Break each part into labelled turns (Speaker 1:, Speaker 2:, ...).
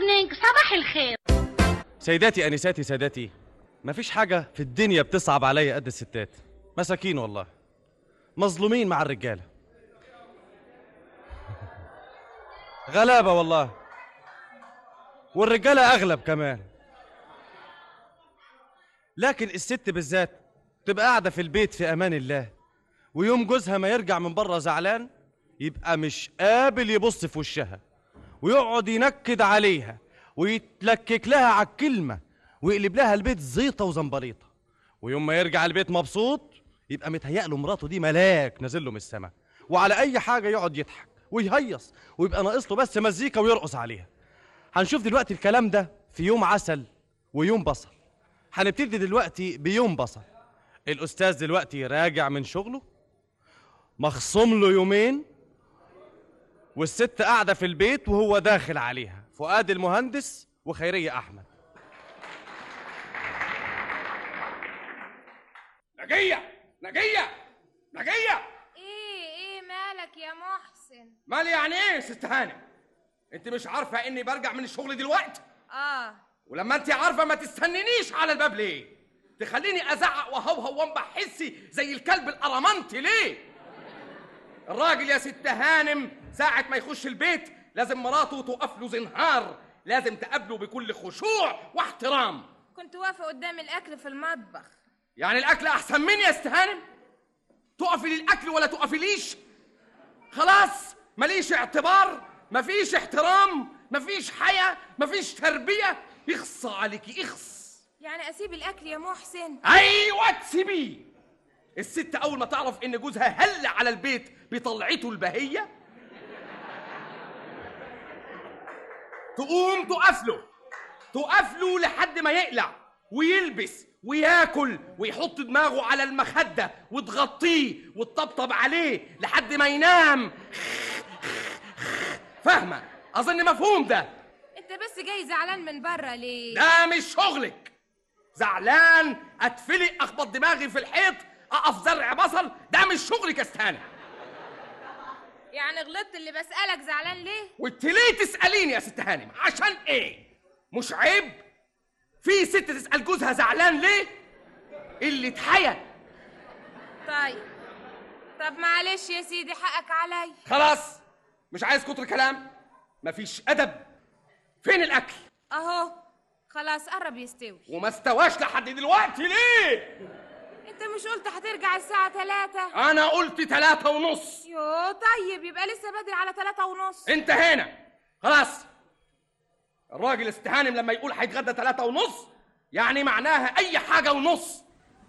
Speaker 1: مورنينج، صباح الخير.
Speaker 2: سيداتي انساتي سادتي، مفيش حاجه في الدنيا بتصعب عليا قد الستات. مساكين والله، مظلومين مع الرجاله، غلابه والله، والرجاله اغلب كمان. لكن الست بالذات تبقى قاعده في البيت في امان الله، ويوم جوزها ما يرجع من بره زعلان يبقى مش قابل يبص في وشها، ويقعد ينكد عليها ويتلكك لها على الكلمه، ويقلب لها البيت زيطه وزنبليطه. ويوم ما يرجع البيت مبسوط يبقى متهيأ له مراته دي ملاك نازل له من السما، وعلى اي حاجه يقعد يضحك ويهيص، ويبقى ناقص له بس مزيكا ويرقص عليها. هنشوف دلوقتي الكلام ده في يوم عسل ويوم بصل. هنبتدي دلوقتي بيوم بصل. الاستاذ دلوقتي راجع من شغله، مخصوم له يومين، والست قاعده في البيت وهو داخل عليها، فؤاد المهندس وخيريه احمد.
Speaker 3: نجيه نجيه نجيه،
Speaker 4: ايه مالك يا محسن؟
Speaker 3: مالي يعني ايه ست هانم؟ انت مش عارفه اني برجع من الشغل دلوقتي؟ ولما انت عارفه ما تستنينيش على الباب ليه؟ تخليني ازعق وهوهو وانبح حسي زي الكلب القرمنطي ليه؟ الراجل يا ست هانم ساعة ما يخش البيت لازم مراته توقف له زنهار، لازم تقابله بكل خشوع واحترام.
Speaker 4: كنت واقفة قدام الأكل في المطبخ.
Speaker 3: يعني الأكل أحسن مني يا ست هانم؟ تقفي للأكل ولا تقفي ليش؟ خلاص ماليش اعتبار، مفيش احترام، مفيش حياة، مفيش تربية. اخص عليكي اخص.
Speaker 4: يعني أسيب الأكل يا محسن؟
Speaker 3: أيوة تسيبيه. الست أول ما تعرف إن جوزها هل على البيت بطلعته البهية تقوم تقف له لحد ما يقلع ويلبس وياكل ويحط دماغه على المخدة وتغطيه وتطبطب عليه لحد ما ينام. فاهمة؟ أظن مفهوم ده.
Speaker 4: أنت بس جاي زعلان من بره ليه؟
Speaker 3: ده مش شغلك. زعلان أتفلق أخبط دماغي في الحيط أقف زرع بصل، ده مش شغلك يا استهانة.
Speaker 4: يعني غلطت اللي بسألك زعلان ليه؟
Speaker 3: وانت ليه تسأليني يا ست هانم؟ عشان ايه؟ مش عيب في ست تسأل جوزها زعلان ليه؟ اللي اتحيا.
Speaker 4: طب معلش يا سيدي حقك علي.
Speaker 3: خلاص مش عايز كتر كلام، مفيش أدب. فين الأكل؟
Speaker 4: أهو خلاص قرب يستوي.
Speaker 3: وما استواش لحد دلوقتي ليه؟
Speaker 4: انت مش قلت هترجع الساعة 3؟
Speaker 3: أنا قلت 3:30.
Speaker 4: يوه طيب يبقى لسه بدري على 3:30.
Speaker 3: انت هنا خلاص. الراجل استهانم لما يقول هيتغدى 3:30 يعني معناها أي حاجة ونص.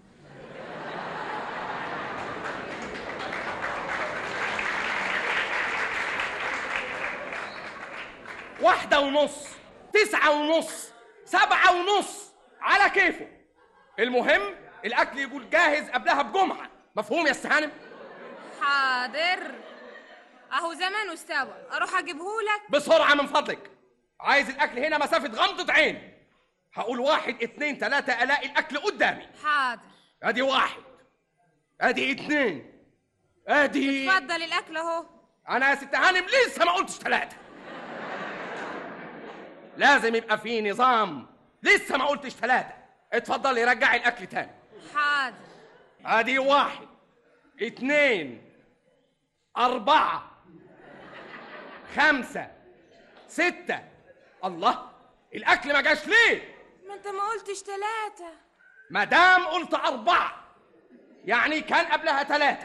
Speaker 3: 1:30، 9:30، 7:30 على كيفه. المهم الأكل يقول جاهز قبلها بجمعة. مفهوم يا استهانم؟
Speaker 4: حاضر، اهو زمانه استوى، اروح اجيبهولك
Speaker 3: بسرعة من فضلك. عايز الأكل هنا مسافة غمضة عين. هقول 1 2 3 ألاقي الأكل قدامي.
Speaker 4: حاضر.
Speaker 3: أدي 1، أدي 2، أدي.
Speaker 4: اتفضل الأكل أهو.
Speaker 3: أنا يا ست هانم لسه ما قلتش 3. لازم يبقى في نظام. لسه ما قلتش 3. اتفضلي رجعي الأكل تاني.
Speaker 4: حاضر.
Speaker 3: أدي 1 2 4 5 6. الله، الأكل ما جاش ليه؟
Speaker 4: ما أنت ما قلتش 3.
Speaker 3: ما دام قلت 4 يعني كان قبلها 3.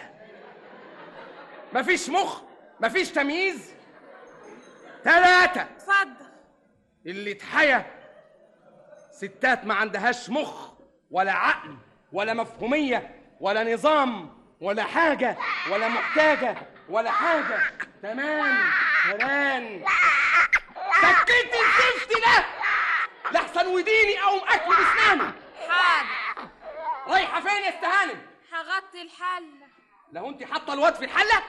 Speaker 3: مفيش مخ، مفيش تمييز. 3.
Speaker 4: اتفضل.
Speaker 3: اللي اتحيا ستات ما عندهاش مخ ولا عقل ولا مفهومية ولا نظام ولا حاجة ولا محتاجة ولا حاجة. تمام. سكتي الزفت ده لحسن وديني أقوم أكل بسناني.
Speaker 4: حاضر.
Speaker 3: رايحة فين يا استهانم؟
Speaker 4: هغطي الحلة.
Speaker 3: لو انت حاطة الواد في الحلة؟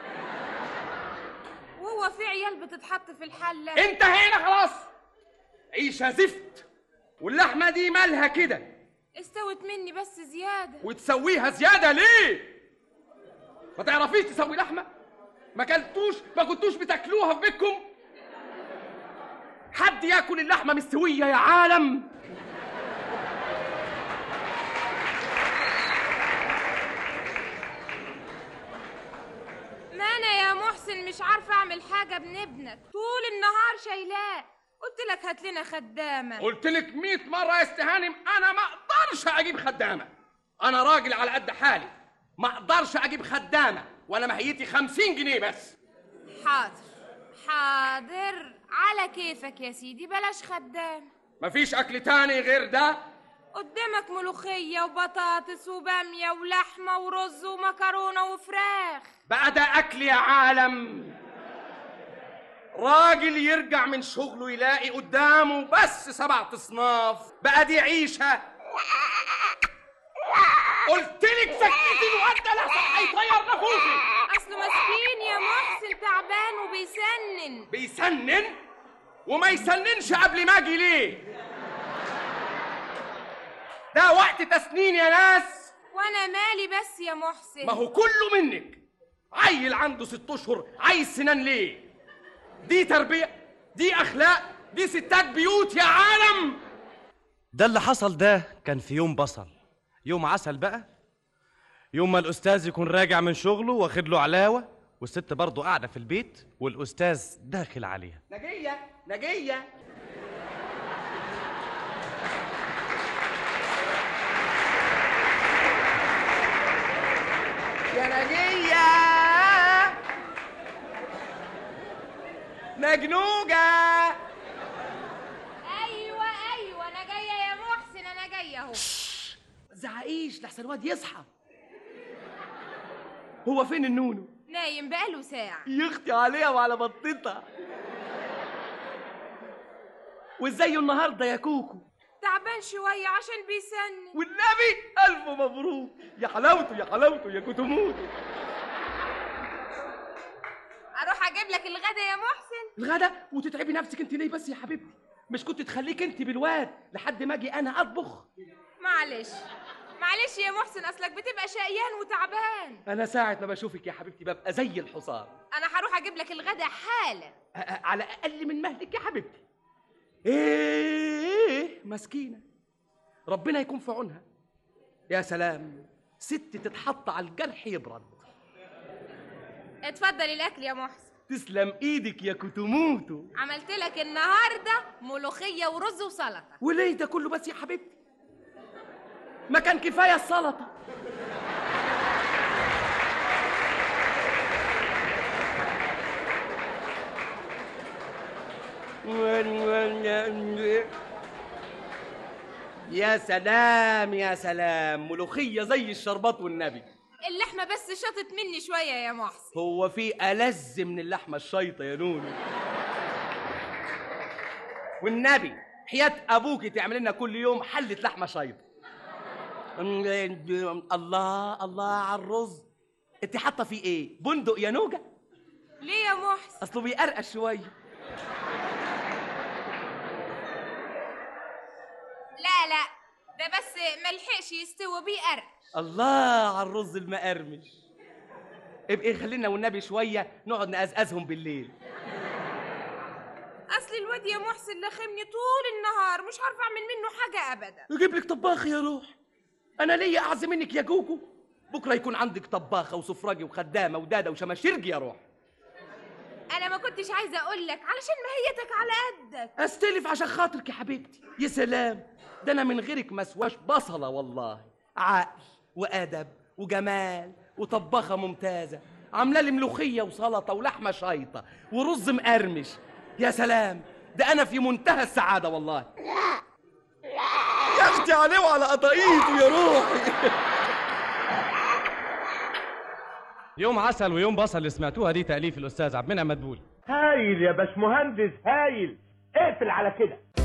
Speaker 4: وهو في عيال بتتحط في الحلة؟
Speaker 3: انت هنا خلاص. عيشة زفت. واللحمة دي مالها كده؟
Speaker 4: استوت مني بس زيادة.
Speaker 3: وتسويها زيادة ليه؟ ما تعرفيش تسوي لحمة؟ ما كنتوش بتاكلوها في بيتكم؟ حد حد ياكل اللحمه مستويه يا عالم؟
Speaker 4: ما انا يا محسن مش عارفه اعمل حاجه بابنك، طول النهار شايلاه. قلت لك هات لنا خدامه.
Speaker 3: قلت لك 100 مره يا استهانم انا ما اقدرش اجيب خدامه. انا راجل على قد حالي، ما اقدرش اجيب خدامه وانا مهيتي 50 جنيه بس.
Speaker 4: حاضر حاضر، على كيفك يا سيدي، بلاش خدام.
Speaker 3: مفيش اكل تاني غير ده؟
Speaker 4: قدامك ملوخيه وبطاطس وباميه ولحمه ورز ومكرونه وفراخ.
Speaker 3: بقى ده اكل يا عالم؟ راجل يرجع من شغله يلاقي قدامه بس 7 أصناف، بقى دي عيشه؟ قلت لك سكتي الواد ده لحسن هيطير نافوخي.
Speaker 4: اصله مسكين يا محسن، تعبان وبيسنن.
Speaker 3: بيسنن؟ وما يسننش قبل ما اجي ليه؟ ده وقت تسنين يا ناس.
Speaker 4: وانا مالي بس يا محسن؟
Speaker 3: ما هو كله منك. عيل عنده 6 اشهر عايز سنان ليه؟ دي تربيه؟ دي اخلاق؟ دي ستات بيوت يا عالم؟
Speaker 2: ده اللي حصل ده كان في يوم بصل، يوم عسل بقى. يوم ما الأستاذ يكون راجع من شغله واخد له علاوة، والست برضه قاعدة في البيت والأستاذ داخل عليها.
Speaker 3: نجية نجية، يا نجية مجنوجة.
Speaker 4: ايوه انا جايه يا محسن، انا جايه اهو.
Speaker 3: زعقيش لحسن الواد يصحى. هو فين النونو؟
Speaker 4: نايم بقاله ساعه.
Speaker 3: يختي عليها وعلى بطتها. وازاي النهارده يا كوكو؟
Speaker 4: تعبان شويه عشان بيسنن.
Speaker 3: والنبي الف مبروك، يا حلاوته يا حلاوته يا كتموته.
Speaker 4: اروح اجيب لك الغدا يا محسن؟
Speaker 3: الغدا؟ وتتعبي نفسك انت ليه بس يا حبيبتي؟ مش كنت تخليك انت بالواد لحد ما اجي انا اطبخ؟
Speaker 4: معلش يا محسن، اصلك بتبقى شقيان وتعبان.
Speaker 3: انا ساعه ما بشوفك يا حبيبتي ببقى زي الحصان.
Speaker 4: انا هروح اجيب لك الغدا حالا.
Speaker 3: على اقل من مهلك يا حبيبتي. ايه مسكينه، ربنا يكون في عونها. يا سلام، ست تتحط على الجرح يبرد.
Speaker 4: اتفضل الاكل يا محسن.
Speaker 3: تسلم ايدك يا كتموتو.
Speaker 4: عملت لك النهارده ملوخيه ورز وسلطه.
Speaker 3: وليه ده كله بس يا حبيبتي؟ ما كان كفايه السلطه. يا سلام يا سلام، ملوخيه زي الشربات والنبي.
Speaker 4: اللحمه بس شطت مني شويه يا محسن.
Speaker 3: هو في ألذ من اللحمه الشيطه يا نونو؟ والنبي حياة ابوكي تعمل لنا كل يوم حله لحمه شيطه. الله الله على الرز. انت حاطه فيه ايه؟ بندق يا نوجه؟
Speaker 4: ليه يا محسن؟
Speaker 3: اصله بيقرقش شويه.
Speaker 4: لا ده بس ملحقش يستوي بيقرقش.
Speaker 3: الله على الرز المقرمش. ابقي خلينا والنبي شويه نقعد نقزقزهم بالليل.
Speaker 4: اصل الواد يا محسن لخمني طول النهار، مش عارفه اعمل منه حاجه ابدا.
Speaker 3: اجيب لك طباخ يا روح؟ انا ليا اعز منك يا جوجو؟ بكره يكون عندك طباخه وسفراجي وخدامه وداده وشماشرجي يا روح.
Speaker 4: انا ما كنتش عايزه اقول لك علشان مهيتك على قدك.
Speaker 3: استلف عشان خاطرك يا حبيبتي. يا سلام، ده انا من غيرك مسواش بصله والله. عقل وادب وجمال وطباخه ممتازه، عامله لي ملوخيه وسلطه ولحمه شيطه ورز مقرمش. يا سلام، ده انا في منتهى السعاده والله. يا اختي عليه وعلى قطايفه يا روحي.
Speaker 2: يوم عسل ويوم بصل اللي سمعتوها دي تأليف الأستاذ عبد المنعم مدبولي.
Speaker 1: هايل يا باشمهندس هايل. اقفل على كده.